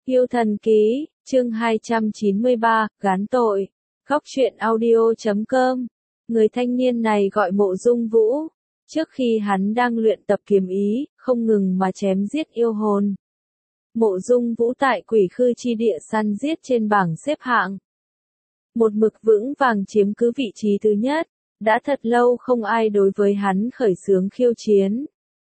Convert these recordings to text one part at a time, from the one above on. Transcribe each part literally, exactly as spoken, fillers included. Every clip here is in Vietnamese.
Yêu thần ký, chương hai trăm chín mươi ba, gán tội. Góc truyện audio chấm com. Người thanh niên này gọi Mộ Dung Vũ. Trước khi hắn đang luyện tập kiếm ý, không ngừng mà chém giết yêu hồn. Mộ Dung Vũ tại Quỷ Khư chi địa săn giết trên bảng xếp hạng. Một mực vững vàng chiếm cứ vị trí thứ nhất. Đã thật lâu không ai đối với hắn khởi xướng khiêu chiến.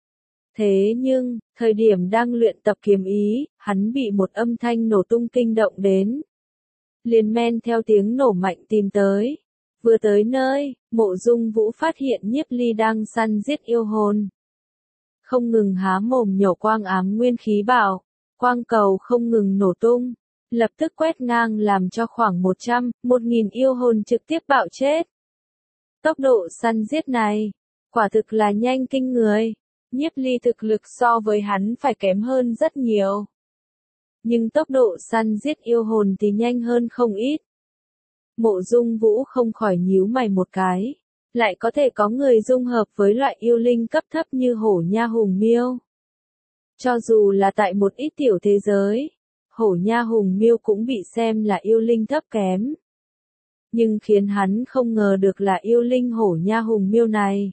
Thế nhưng, thời điểm đang luyện tập kiếm ý, hắn bị một âm thanh nổ tung kinh động đến. Liền men theo tiếng nổ mạnh tìm tới. Vừa tới nơi, Mộ Dung Vũ phát hiện Nhiếp Ly đang săn giết yêu hồn. Không ngừng há mồm nhổ quang ám nguyên khí bảo, quang cầu không ngừng nổ tung, lập tức quét ngang làm cho khoảng một trăm, một nghìn yêu hồn trực tiếp bạo chết. Tốc độ săn giết này, quả thực là nhanh kinh người. Nhiếp Ly thực lực so với hắn phải kém hơn rất nhiều. Nhưng tốc độ săn giết yêu hồn thì nhanh hơn không ít. Mộ Dung Vũ không khỏi nhíu mày một cái. Lại có thể có người dung hợp với loại yêu linh cấp thấp như hổ nha hùng miêu. Cho dù là tại một ít tiểu thế giới, hổ nha hùng miêu cũng bị xem là yêu linh thấp kém. Nhưng khiến hắn không ngờ được là yêu linh hổ nha hùng miêu này.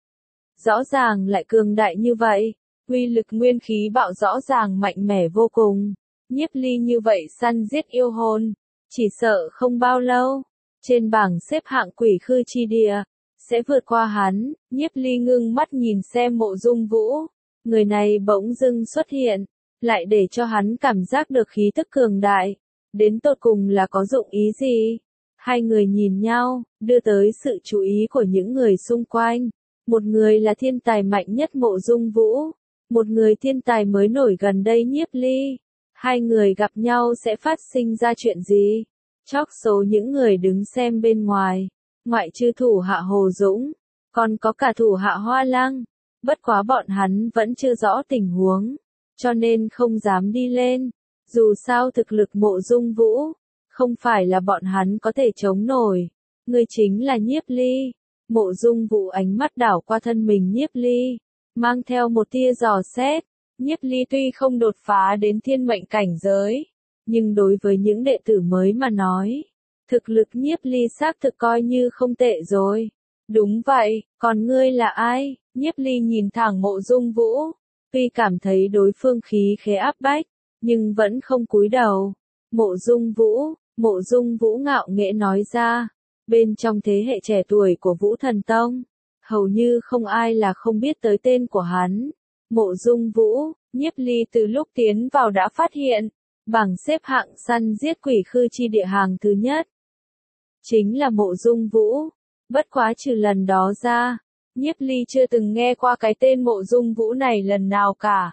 Rõ ràng lại cường đại như vậy, uy lực nguyên khí bạo rõ ràng mạnh mẽ vô cùng. Nhiếp Ly như vậy săn giết yêu hồn, chỉ sợ không bao lâu, trên bảng xếp hạng Quỷ Khư chi địa, sẽ vượt qua hắn. Nhiếp Ly ngưng mắt nhìn xem Mộ Dung Vũ, người này bỗng dưng xuất hiện, lại để cho hắn cảm giác được khí tức cường đại, đến tột cùng là có dụng ý gì? Hai người nhìn nhau, đưa tới sự chú ý của những người xung quanh. Một người là thiên tài mạnh nhất Mộ Dung Vũ, một người thiên tài mới nổi gần đây Nhiếp Ly. Hai người gặp nhau sẽ phát sinh ra chuyện gì? Chóc số những người đứng xem bên ngoài, ngoại trừ thủ hạ Hồ Dũng, còn có cả thủ hạ Hoa Lăng. Bất quá bọn hắn vẫn chưa rõ tình huống, cho nên không dám đi lên. Dù sao thực lực Mộ Dung Vũ, không phải là bọn hắn có thể chống nổi. Người chính là Nhiếp Ly. Mộ Dung Vũ ánh mắt đảo qua thân mình Nhiếp Ly, mang theo một tia dò xét. Nhiếp Ly tuy không đột phá đến thiên mệnh cảnh giới, nhưng đối với những đệ tử mới mà nói, thực lực Nhiếp Ly xác thực coi như không tệ rồi. Đúng vậy, còn ngươi là ai? Nhiếp Ly nhìn thẳng Mộ Dung Vũ, tuy cảm thấy đối phương khí khế áp bách, nhưng vẫn không cúi đầu. Mộ Dung Vũ, Mộ Dung Vũ ngạo nghễ nói ra. Bên trong thế hệ trẻ tuổi của Vũ Thần Tông, hầu như không ai là không biết tới tên của hắn. Mộ Dung Vũ, Nhiếp Ly từ lúc tiến vào đã phát hiện, bảng xếp hạng săn giết Quỷ Khư chi địa hàng thứ nhất. Chính là Mộ Dung Vũ. Bất quá trừ lần đó ra, Nhiếp Ly chưa từng nghe qua cái tên Mộ Dung Vũ này lần nào cả.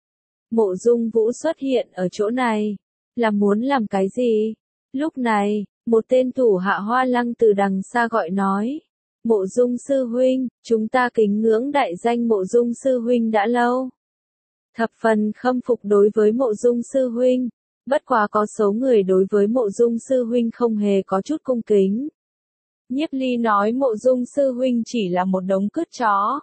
Mộ Dung Vũ xuất hiện ở chỗ này, là muốn làm cái gì? Lúc này, một tên thủ hạ Hoa Lăng từ đằng xa gọi nói. Mộ Dung sư huynh, chúng ta kính ngưỡng đại danh Mộ Dung sư huynh đã lâu. Thập phần khâm phục đối với Mộ Dung sư huynh. Bất quá có số người đối với Mộ Dung sư huynh không hề có chút cung kính. Nhiếp Ly nói Mộ Dung sư huynh chỉ là một đống cứt chó.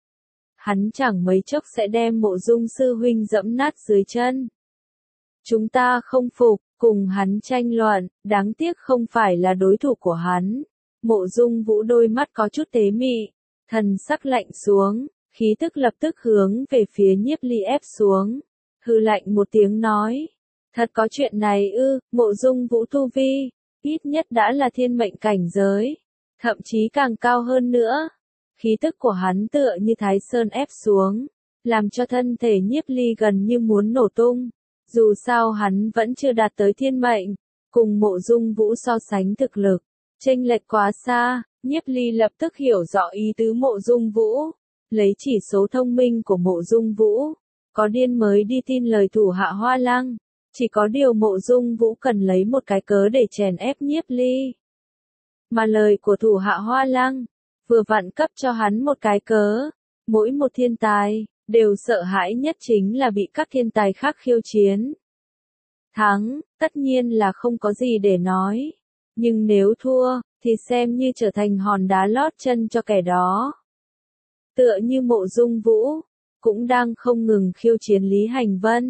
Hắn chẳng mấy chốc sẽ đem Mộ Dung sư huynh dẫm nát dưới chân. Chúng ta không phục, cùng hắn tranh luận, đáng tiếc không phải là đối thủ của hắn. Mộ Dung Vũ đôi mắt có chút tế mị, thần sắc lạnh xuống, khí tức lập tức hướng về phía Nhiếp Ly ép xuống. Hừ lạnh một tiếng nói, thật có chuyện này ư? Mộ Dung Vũ tu vi, ít nhất đã là thiên mệnh cảnh giới, thậm chí càng cao hơn nữa. Khí tức của hắn tựa như Thái Sơn ép xuống, làm cho thân thể Nhiếp Ly gần như muốn nổ tung. Dù sao hắn vẫn chưa đạt tới thiên mệnh, cùng Mộ Dung Vũ so sánh thực lực, chênh lệch quá xa. Nhiếp Ly lập tức hiểu rõ ý tứ Mộ Dung Vũ, lấy chỉ số thông minh của Mộ Dung Vũ, có điên mới đi tin lời thủ hạ Hoa Lăng. Chỉ có điều Mộ Dung Vũ cần lấy một cái cớ để chèn ép Nhiếp Ly. Mà lời của thủ hạ Hoa Lăng, vừa vặn cấp cho hắn một cái cớ. Mỗi một thiên tài đều sợ hãi nhất chính là bị các thiên tài khác khiêu chiến. Thắng, tất nhiên là không có gì để nói. Nhưng nếu thua, thì xem như trở thành hòn đá lót chân cho kẻ đó. Tựa như Mộ Dung Vũ, cũng đang không ngừng khiêu chiến Lý Hành Vân.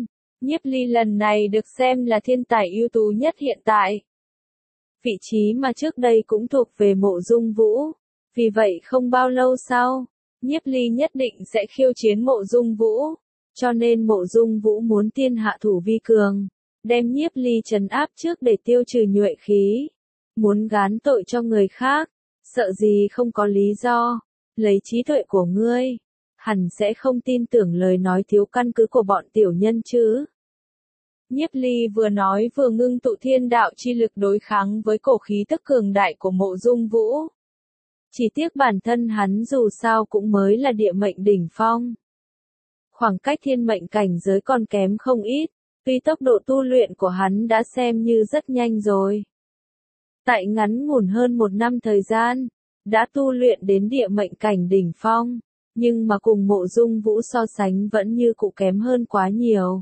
Nhiếp Ly lần này được xem là thiên tài ưu tú nhất hiện tại. Vị trí mà trước đây cũng thuộc về Mộ Dung Vũ. Vì vậy không bao lâu sau, Nhiếp Ly nhất định sẽ khiêu chiến Mộ Dung Vũ. Cho nên Mộ Dung Vũ muốn tiên hạ thủ vi cường, đem Nhiếp Ly trấn áp trước để tiêu trừ nhuệ khí. Muốn gán tội cho người khác, sợ gì không có lý do. Lấy trí tuệ của ngươi, hẳn sẽ không tin tưởng lời nói thiếu căn cứ của bọn tiểu nhân chứ. Nhiếp Ly vừa nói vừa ngưng tụ thiên đạo chi lực đối kháng với cổ khí tức cường đại của Mộ Dung Vũ. Chỉ tiếc bản thân hắn dù sao cũng mới là địa mệnh đỉnh phong. Khoảng cách thiên mệnh cảnh giới còn kém không ít, tuy tốc độ tu luyện của hắn đã xem như rất nhanh rồi. Tại ngắn ngủn hơn một năm thời gian, đã tu luyện đến địa mệnh cảnh đỉnh phong, nhưng mà cùng Mộ Dung Vũ so sánh vẫn như cụ kém hơn quá nhiều.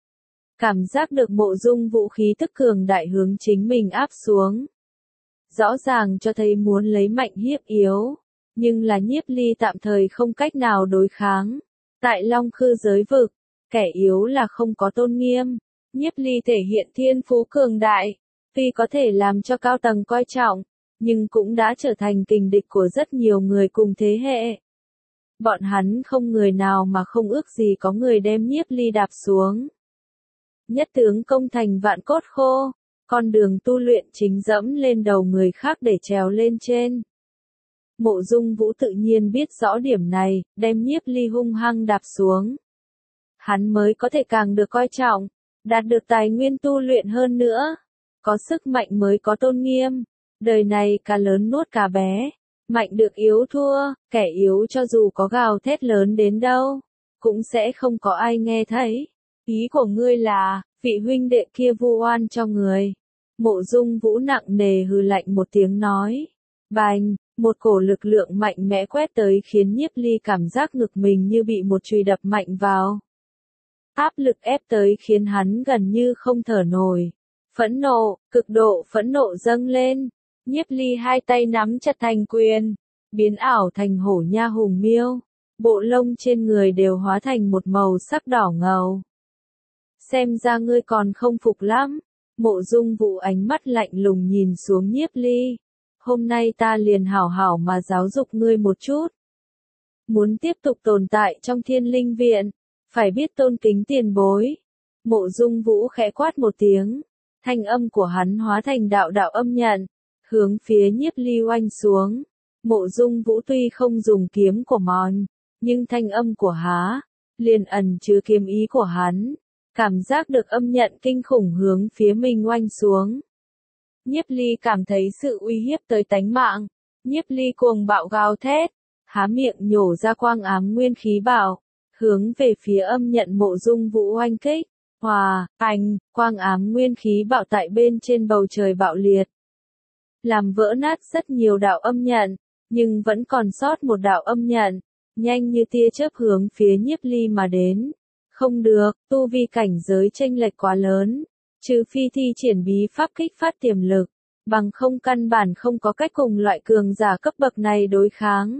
Cảm giác được Mộ Dung Vũ khí tức cường đại hướng chính mình áp xuống. Rõ ràng cho thấy muốn lấy mạnh hiếp yếu, nhưng là Nhiếp Ly tạm thời không cách nào đối kháng. Tại Long Khư giới vực, kẻ yếu là không có tôn nghiêm. Nhiếp Ly thể hiện thiên phú cường đại, tuy có thể làm cho cao tầng coi trọng, nhưng cũng đã trở thành kình địch của rất nhiều người cùng thế hệ. Bọn hắn không người nào mà không ước gì có người đem Nhiếp Ly đạp xuống. Nhất tướng công thành vạn cốt khô, con đường tu luyện chính dẫm lên đầu người khác để trèo lên trên. Mộ Dung Vũ tự nhiên biết rõ điểm này, đem Nhiếp Ly hung hăng đạp xuống. Hắn mới có thể càng được coi trọng, đạt được tài nguyên tu luyện hơn nữa. Có sức mạnh mới có tôn nghiêm. Đời này cá lớn nuốt cá bé. Mạnh được yếu thua, kẻ yếu cho dù có gào thét lớn đến đâu, cũng sẽ không có ai nghe thấy. Ý của ngươi là, vị huynh đệ kia vu oan cho người. Mộ Dung Vũ nặng nề hừ lạnh một tiếng nói. Bành, một cổ lực lượng mạnh mẽ quét tới khiến Nhiếp Ly cảm giác ngực mình như bị một chùy đập mạnh vào. Áp lực ép tới khiến hắn gần như không thở nổi. Phẫn nộ, cực độ phẫn nộ dâng lên. Nhiếp Ly hai tay nắm chặt thành quyền, biến ảo thành hổ nha hùng miêu. Bộ lông trên người đều hóa thành một màu sắc đỏ ngầu. Xem ra ngươi còn không phục lắm. Mộ Dung Vũ ánh mắt lạnh lùng nhìn xuống Nhiếp Ly. Hôm nay ta liền hảo hảo mà giáo dục ngươi một chút. Muốn tiếp tục tồn tại trong Thiên Linh Viện, phải biết tôn kính tiền bối. Mộ Dung Vũ khẽ quát một tiếng, thanh âm của hắn hóa thành đạo đạo âm nhận, hướng phía Nhiếp Ly oanh xuống. Mộ Dung Vũ tuy không dùng kiếm của mòn, nhưng thanh âm của há, liền ẩn chứa kiếm ý của hắn. Cảm giác được âm nhận kinh khủng hướng phía mình oanh xuống. Nhiếp Ly cảm thấy sự uy hiếp tới tánh mạng. Nhiếp Ly cuồng bạo gào thét, há miệng nhổ ra quang ám nguyên khí bảo, hướng về phía âm nhận Mộ Dung Vũ oanh kích. Hòa, ảnh, quang ám nguyên khí bạo tại bên trên bầu trời bạo liệt. Làm vỡ nát rất nhiều đạo âm nhận, nhưng vẫn còn sót một đạo âm nhận, nhanh như tia chớp hướng phía Nhiếp Ly mà đến. Không được, tu vi cảnh giới chênh lệch quá lớn, trừ phi thi triển bí pháp kích phát tiềm lực, bằng không căn bản không có cách cùng loại cường giả cấp bậc này đối kháng.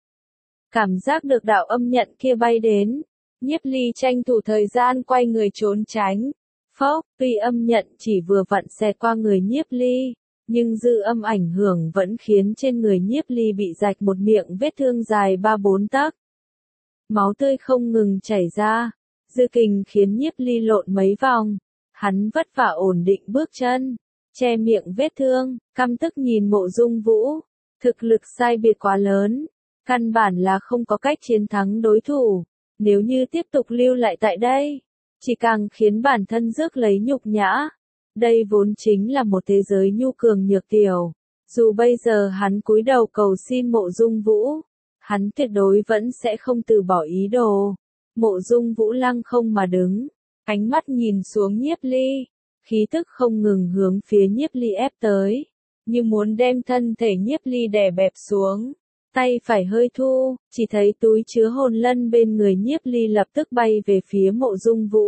Cảm giác được đạo âm nhận kia bay đến, Nhiếp Ly tranh thủ thời gian quay người trốn tránh. Phốc, tuy âm nhận chỉ vừa vặn xẹt qua người Nhiếp Ly, nhưng dư âm ảnh hưởng vẫn khiến trên người Nhiếp Ly bị rạch một miệng vết thương dài ba bốn tấc. Máu tươi không ngừng chảy ra. Dư kình khiến Nhiếp Ly lộn mấy vòng, hắn vất vả ổn định bước chân, che miệng vết thương, căm tức nhìn Mộ Dung Vũ, thực lực sai biệt quá lớn, căn bản là không có cách chiến thắng đối thủ, nếu như tiếp tục lưu lại tại đây, chỉ càng khiến bản thân rước lấy nhục nhã. Đây vốn chính là một thế giới nhu cường nhược tiểu, dù bây giờ hắn cúi đầu cầu xin Mộ Dung Vũ, hắn tuyệt đối vẫn sẽ không từ bỏ ý đồ. Mộ Dung Vũ lăng không mà đứng, ánh mắt nhìn xuống Nhiếp Ly, khí tức không ngừng hướng phía Nhiếp Ly ép tới, như muốn đem thân thể Nhiếp Ly đè bẹp xuống. Tay phải hơi thu, chỉ thấy túi chứa hồn lân bên người Nhiếp Ly lập tức bay về phía Mộ Dung Vũ.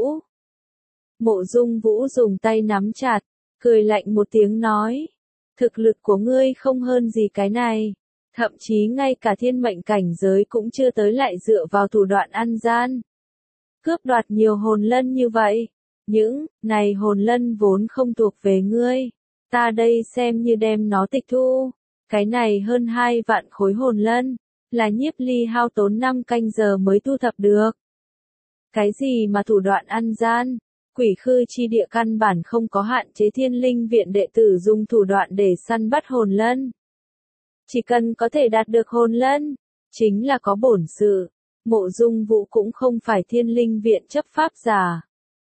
Mộ Dung Vũ dùng tay nắm chặt, cười lạnh một tiếng nói, thực lực của ngươi không hơn gì cái này. Thậm chí ngay cả thiên mệnh cảnh giới cũng chưa tới lại dựa vào thủ đoạn ăn gian. Cướp đoạt nhiều hồn lân như vậy, Những này hồn lân vốn không thuộc về ngươi. Ta đây xem như đem nó tịch thu. Cái này hơn hai vạn khối hồn lân, là Nhiếp Ly hao tốn năm canh giờ mới thu thập được. Cái gì mà thủ đoạn ăn gian, quỷ khư chi địa căn bản không có hạn chế Thiên Linh viện đệ tử dùng thủ đoạn để săn bắt hồn lân. Chỉ cần có thể đạt được hồn lân, chính là có bổn sự. Mộ Dung Vũ cũng không phải Thiên Linh viện chấp pháp giả.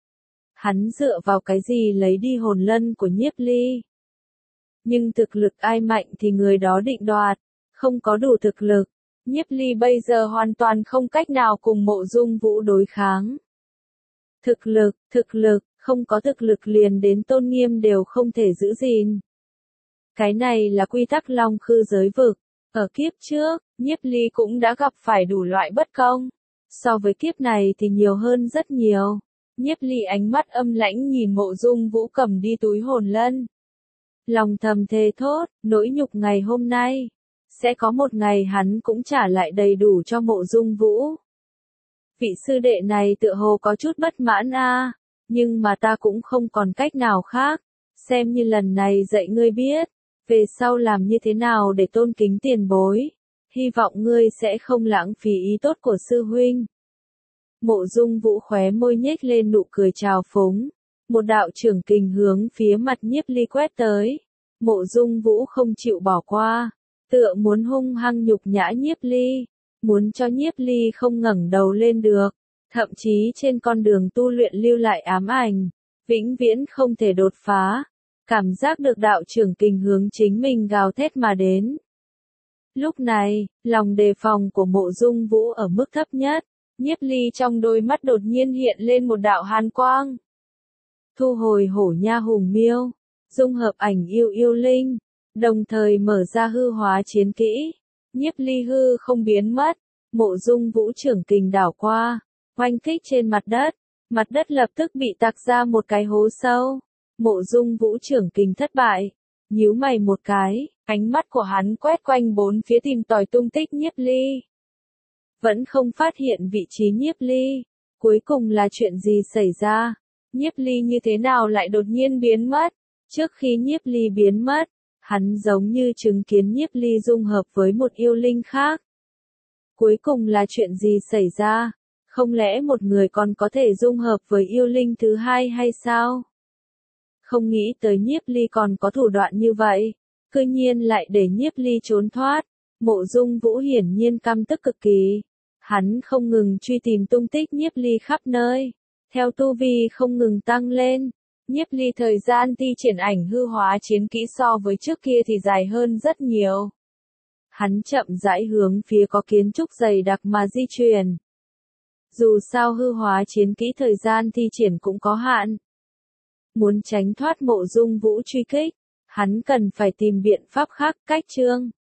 Hắn dựa vào cái gì lấy đi hồn lân của Nhiếp Ly? Nhưng thực lực ai mạnh thì người đó định đoạt, không có đủ thực lực. Nhiếp Ly bây giờ hoàn toàn không cách nào cùng Mộ Dung Vũ đối kháng. Thực lực, thực lực, không có thực lực liền đến tôn nghiêm đều không thể giữ gìn. Cái này là quy tắc Long Khư giới vực. Ở kiếp trước, Nhiếp Ly cũng đã gặp phải đủ loại bất công. So với kiếp này thì nhiều hơn rất nhiều. Nhiếp Ly ánh mắt âm lãnh nhìn Mộ Dung Vũ cầm đi túi hồn lân. Lòng thầm thề thốt, nỗi nhục ngày hôm nay. Sẽ có một ngày hắn cũng trả lại đầy đủ cho Mộ Dung Vũ. Vị sư đệ này tựa hồ có chút bất mãn a, nhưng mà ta cũng không còn cách nào khác. Xem như lần này dạy ngươi biết, về sau làm như thế nào để tôn kính tiền bối. Hy vọng ngươi sẽ không lãng phí ý tốt của sư huynh. Mộ Dung Vũ khóe môi nhếch lên nụ cười trào phúng. Một đạo trưởng kình hướng phía mặt Nhiếp Ly quét tới. Mộ Dung Vũ không chịu bỏ qua, tựa muốn hung hăng nhục nhã Nhiếp Ly, muốn cho Nhiếp Ly không ngẩng đầu lên được, thậm chí trên con đường tu luyện lưu lại ám ảnh, vĩnh viễn không thể đột phá. Cảm giác được đạo trưởng kình hướng chính mình gào thét mà đến. Lúc này, lòng đề phòng của Mộ Dung Vũ ở mức thấp nhất, Nhiếp Ly trong đôi mắt đột nhiên hiện lên một đạo hàn quang. Thu hồi hổ nha hùng miêu, dung hợp ảnh yêu yêu linh, đồng thời mở ra hư hóa chiến kỹ. Nhiếp Ly hư không biến mất, Mộ Dung Vũ trưởng kình đảo qua, oanh kích trên mặt đất, mặt đất lập tức bị tạc ra một cái hố sâu. Mộ Dung Vũ trưởng kình thất bại, nhíu mày một cái, ánh mắt của hắn quét quanh bốn phía tìm tòi tung tích Nhiếp Ly. Vẫn không phát hiện vị trí Nhiếp Ly, cuối cùng là chuyện gì xảy ra? Nhiếp Ly như thế nào lại đột nhiên biến mất? Trước khi Nhiếp Ly biến mất, hắn giống như chứng kiến Nhiếp Ly dung hợp với một yêu linh khác. Cuối cùng là chuyện gì xảy ra? Không lẽ một người còn có thể dung hợp với yêu linh thứ hai hay sao? Không nghĩ tới Nhiếp Ly còn có thủ đoạn như vậy, cư nhiên lại để Nhiếp Ly trốn thoát. Mộ Dung Vũ hiển nhiên căm tức cực kỳ. Hắn không ngừng truy tìm tung tích Nhiếp Ly khắp nơi. Theo tu vi không ngừng tăng lên, Nhiếp Ly thời gian thi triển ảnh hư hóa chiến kỹ so với trước kia thì dài hơn rất nhiều. Hắn chậm rãi hướng phía có kiến trúc dày đặc mà di chuyển. Dù sao hư hóa chiến kỹ thời gian thi triển cũng có hạn. Muốn tránh thoát Mộ Dung Vũ truy kích, hắn cần phải tìm biện pháp khác cách chương.